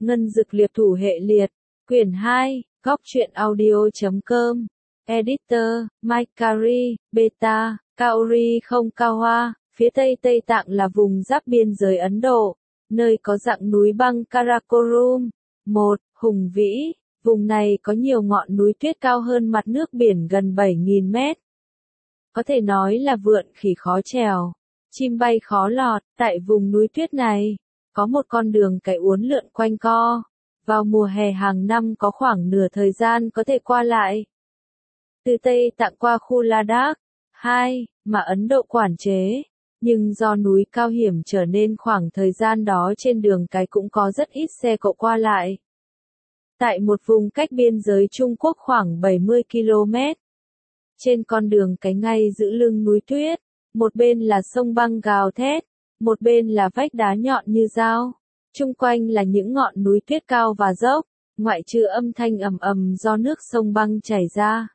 Ngân Dực Liệp Thủ Hệ Liệt, Quyển 2, Góc truyện audio.com, Editor, Mike Carey, Beta, Kaori không Cao Hoa, phía Tây Tây Tạng là vùng giáp biên giới Ấn Độ, nơi có dặng núi băng Karakorum. 1. Hùng vĩ, vùng này có nhiều ngọn núi tuyết cao hơn mặt nước biển gần 7.000 mét. Có thể nói là vượn khỉ khó trèo, chim bay khó lọt, tại vùng núi tuyết này, có một con đường cày uốn lượn quanh co. Vào mùa hè hàng năm có khoảng nửa thời gian có thể qua lại. Từ Tây Tạng qua khu Ladakh, 2, mà Ấn Độ quản chế, nhưng do núi cao hiểm trở nên khoảng thời gian đó trên đường cái cũng có rất ít xe cộ qua lại. Tại một vùng cách biên giới Trung Quốc khoảng 70 km. Trên con đường cái ngay giữa lưng núi tuyết, một bên là sông băng gào thét, một bên là vách đá nhọn như dao. Chung quanh là những ngọn núi tuyết cao và dốc, ngoại trừ âm thanh ầm ầm do nước sông băng chảy ra.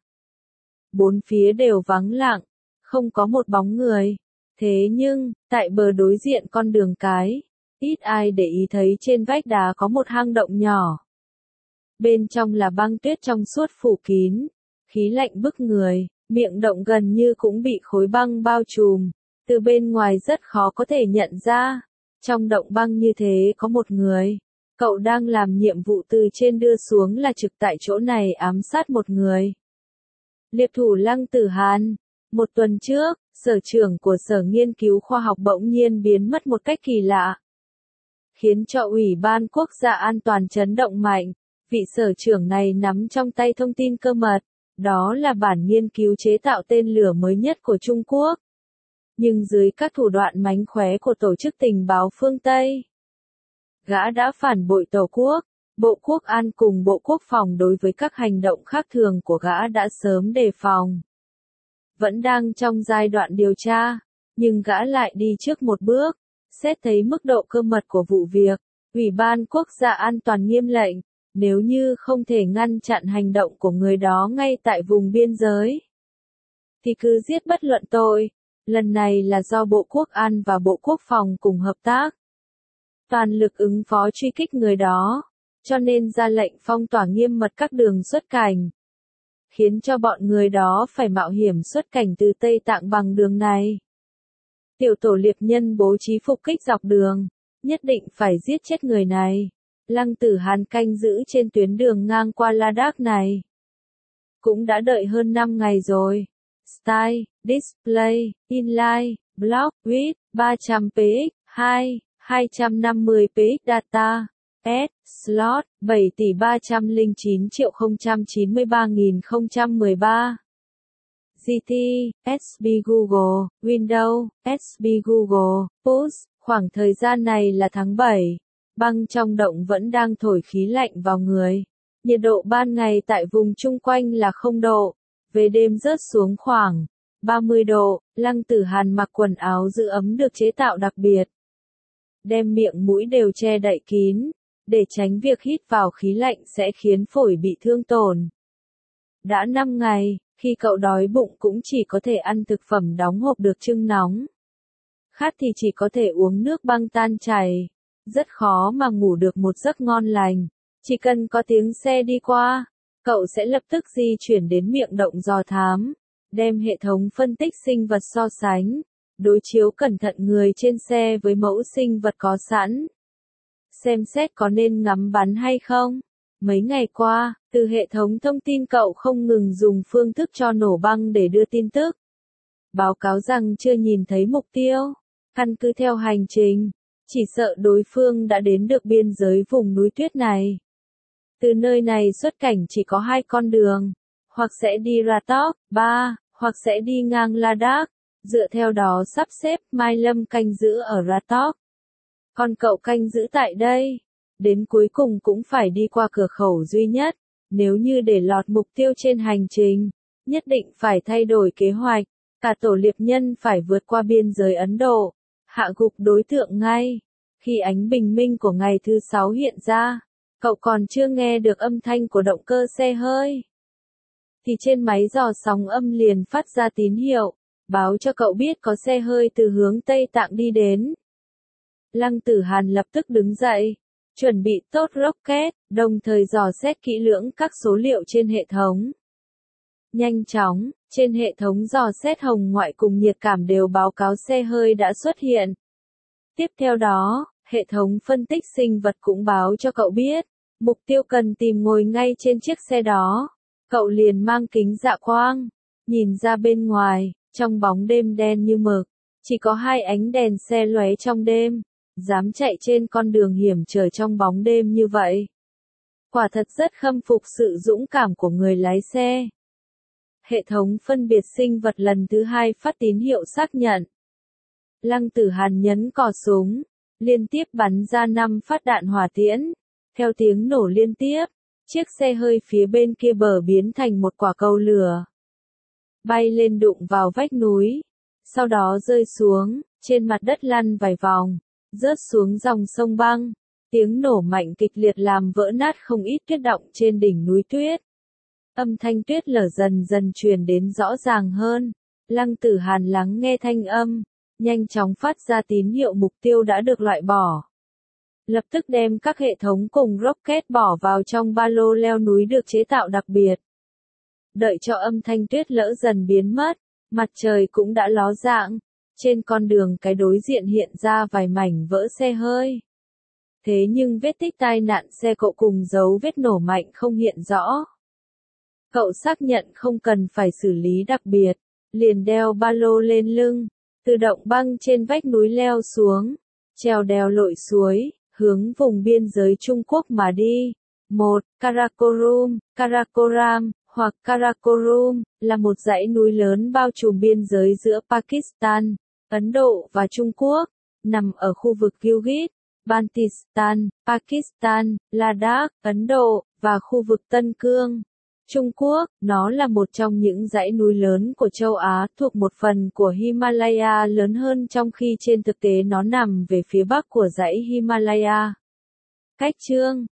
Bốn phía đều vắng lặng, không có một bóng người. Thế nhưng, tại bờ đối diện con đường cái, ít ai để ý thấy trên vách đá có một hang động nhỏ. Bên trong là băng tuyết trong suốt phủ kín, khí lạnh bức người, miệng động gần như cũng bị khối băng bao trùm, từ bên ngoài rất khó có thể nhận ra. Trong động băng như thế có một người, cậu đang làm nhiệm vụ từ trên đưa xuống là trực tại chỗ này ám sát một người. Liệp thủ Lăng Tử Hàn, một tuần trước, sở trưởng của Sở Nghiên cứu Khoa học bỗng nhiên biến mất một cách kỳ lạ, khiến cho Ủy ban Quốc gia An toàn chấn động mạnh. Vị sở trưởng này nắm trong tay thông tin cơ mật, đó là bản nghiên cứu chế tạo tên lửa mới nhất của Trung Quốc. Nhưng dưới các thủ đoạn mánh khóe của tổ chức tình báo phương Tây, gã đã phản bội Tổ quốc. Bộ Quốc an cùng Bộ Quốc phòng đối với các hành động khác thường của gã đã sớm đề phòng. Vẫn đang trong giai đoạn điều tra, nhưng gã lại đi trước một bước. Xét thấy mức độ cơ mật của vụ việc, Ủy ban Quốc gia An toàn nghiêm lệnh, nếu như không thể ngăn chặn hành động của người đó ngay tại vùng biên giới, thì cứ giết bất luận tội. Lần này là do Bộ Quốc an và Bộ Quốc phòng cùng hợp tác, toàn lực ứng phó truy kích người đó, cho nên ra lệnh phong tỏa nghiêm mật các đường xuất cảnh, khiến cho bọn người đó phải mạo hiểm xuất cảnh từ Tây Tạng bằng đường này. Tiểu tổ liệp nhân bố trí phục kích dọc đường, nhất định phải giết chết người này. Lăng Tử Hàn canh giữ trên tuyến đường ngang qua Ladakh này, cũng đã đợi hơn 5 ngày rồi. Style, Display, Inline, Block, Width, 300px, 2, 250px Data, S, Slot, 7.309.093.013. GT, SB Google, Windows, SB Google, Push. Khoảng thời gian này là tháng 7. Băng trong động vẫn đang thổi khí lạnh vào người. Nhiệt độ ban ngày tại vùng chung quanh là 0 độ. Về đêm rớt xuống khoảng 30 độ. Lăng Tử Hàn mặc quần áo giữ ấm được chế tạo đặc biệt, đem miệng mũi đều che đậy kín, để tránh việc hít vào khí lạnh sẽ khiến phổi bị thương tổn. Đã 5 ngày, khi cậu đói bụng cũng chỉ có thể ăn thực phẩm đóng hộp được chưng nóng. Khát thì chỉ có thể uống nước băng tan chảy. Rất khó mà ngủ được một giấc ngon lành. Chỉ cần có tiếng xe đi qua, cậu sẽ lập tức di chuyển đến miệng động do thám, đem hệ thống phân tích sinh vật so sánh, đối chiếu cẩn thận người trên xe với mẫu sinh vật có sẵn, xem xét có nên ngắm bắn hay không. Mấy ngày qua, từ hệ thống thông tin cậu không ngừng dùng phương thức cho nổ băng để đưa tin tức, báo cáo rằng chưa nhìn thấy mục tiêu. Căn cứ theo hành trình, chỉ sợ đối phương đã đến được biên giới vùng núi tuyết này. Từ nơi này xuất cảnh chỉ có 2 con đường, hoặc sẽ đi Ratok, 3, hoặc sẽ đi ngang Ladakh. Dựa theo đó sắp xếp, Mai Lâm canh giữ ở Ratok, còn cậu canh giữ tại đây. Đến cuối cùng cũng phải đi qua cửa khẩu duy nhất. Nếu như để lọt mục tiêu trên hành trình, nhất định phải thay đổi kế hoạch. Cả tổ liệp nhân phải vượt qua biên giới Ấn Độ, hạ gục đối tượng ngay. Khi ánh bình minh của ngày thứ 6 hiện ra, cậu còn chưa nghe được âm thanh của động cơ xe hơi, thì trên máy dò sóng âm liền phát ra tín hiệu, báo cho cậu biết có xe hơi từ hướng Tây Tạng đi đến. Lăng Tử Hàn lập tức đứng dậy, chuẩn bị tốt rocket, đồng thời dò xét kỹ lưỡng các số liệu trên hệ thống. Nhanh chóng, trên hệ thống dò xét hồng ngoại cùng nhiệt cảm đều báo cáo xe hơi đã xuất hiện. Tiếp theo đó, hệ thống phân tích sinh vật cũng báo cho cậu biết, mục tiêu cần tìm ngồi ngay trên chiếc xe đó. Cậu liền mang kính dạ quang, nhìn ra bên ngoài, trong bóng đêm đen như mực, chỉ có hai ánh đèn xe lóe trong đêm, dám chạy trên con đường hiểm trở trong bóng đêm như vậy. Quả thật rất khâm phục sự dũng cảm của người lái xe. Hệ thống phân biệt sinh vật lần thứ hai phát tín hiệu xác nhận. Lăng Tử Hàn nhấn cò súng, liên tiếp bắn ra 5 phát đạn hỏa tiễn. Theo tiếng nổ liên tiếp, chiếc xe hơi phía bên kia bờ biến thành một quả cầu lửa. Bay lên đụng vào vách núi, sau đó rơi xuống, trên mặt đất lăn vài vòng, rớt xuống dòng sông băng. Tiếng nổ mạnh kịch liệt làm vỡ nát không ít tuyết động trên đỉnh núi tuyết. Âm thanh tuyết lở dần dần truyền đến rõ ràng hơn. Lăng Tử Hàn lắng nghe thanh âm, nhanh chóng phát ra tín hiệu mục tiêu đã được loại bỏ. Lập tức đem các hệ thống cùng rocket bỏ vào trong ba lô leo núi được chế tạo đặc biệt. Đợi cho âm thanh tuyết lỡ dần biến mất, mặt trời cũng đã ló dạng. Trên con đường cái đối diện hiện ra vài mảnh vỡ xe hơi. Thế nhưng vết tích tai nạn xe cộ cùng dấu vết nổ mạnh không hiện rõ. Cậu xác nhận không cần phải xử lý đặc biệt, liền đeo ba lô lên lưng, tự động băng trên vách núi leo xuống, trèo đèo lội suối, hướng vùng biên giới Trung Quốc mà đi. 1. Karakorum, Karakoram, hoặc Karakorum, là một dãy núi lớn bao trùm biên giới giữa Pakistan, Ấn Độ và Trung Quốc, nằm ở khu vực Gilgit, Baltistan, Pakistan, Ladakh, Ấn Độ, và khu vực Tân Cương, Trung Quốc. Nó là một trong những dãy núi lớn của châu Á thuộc một phần của Himalaya lớn hơn trong khi trên thực tế nó nằm về phía bắc của dãy Himalaya. Cách chương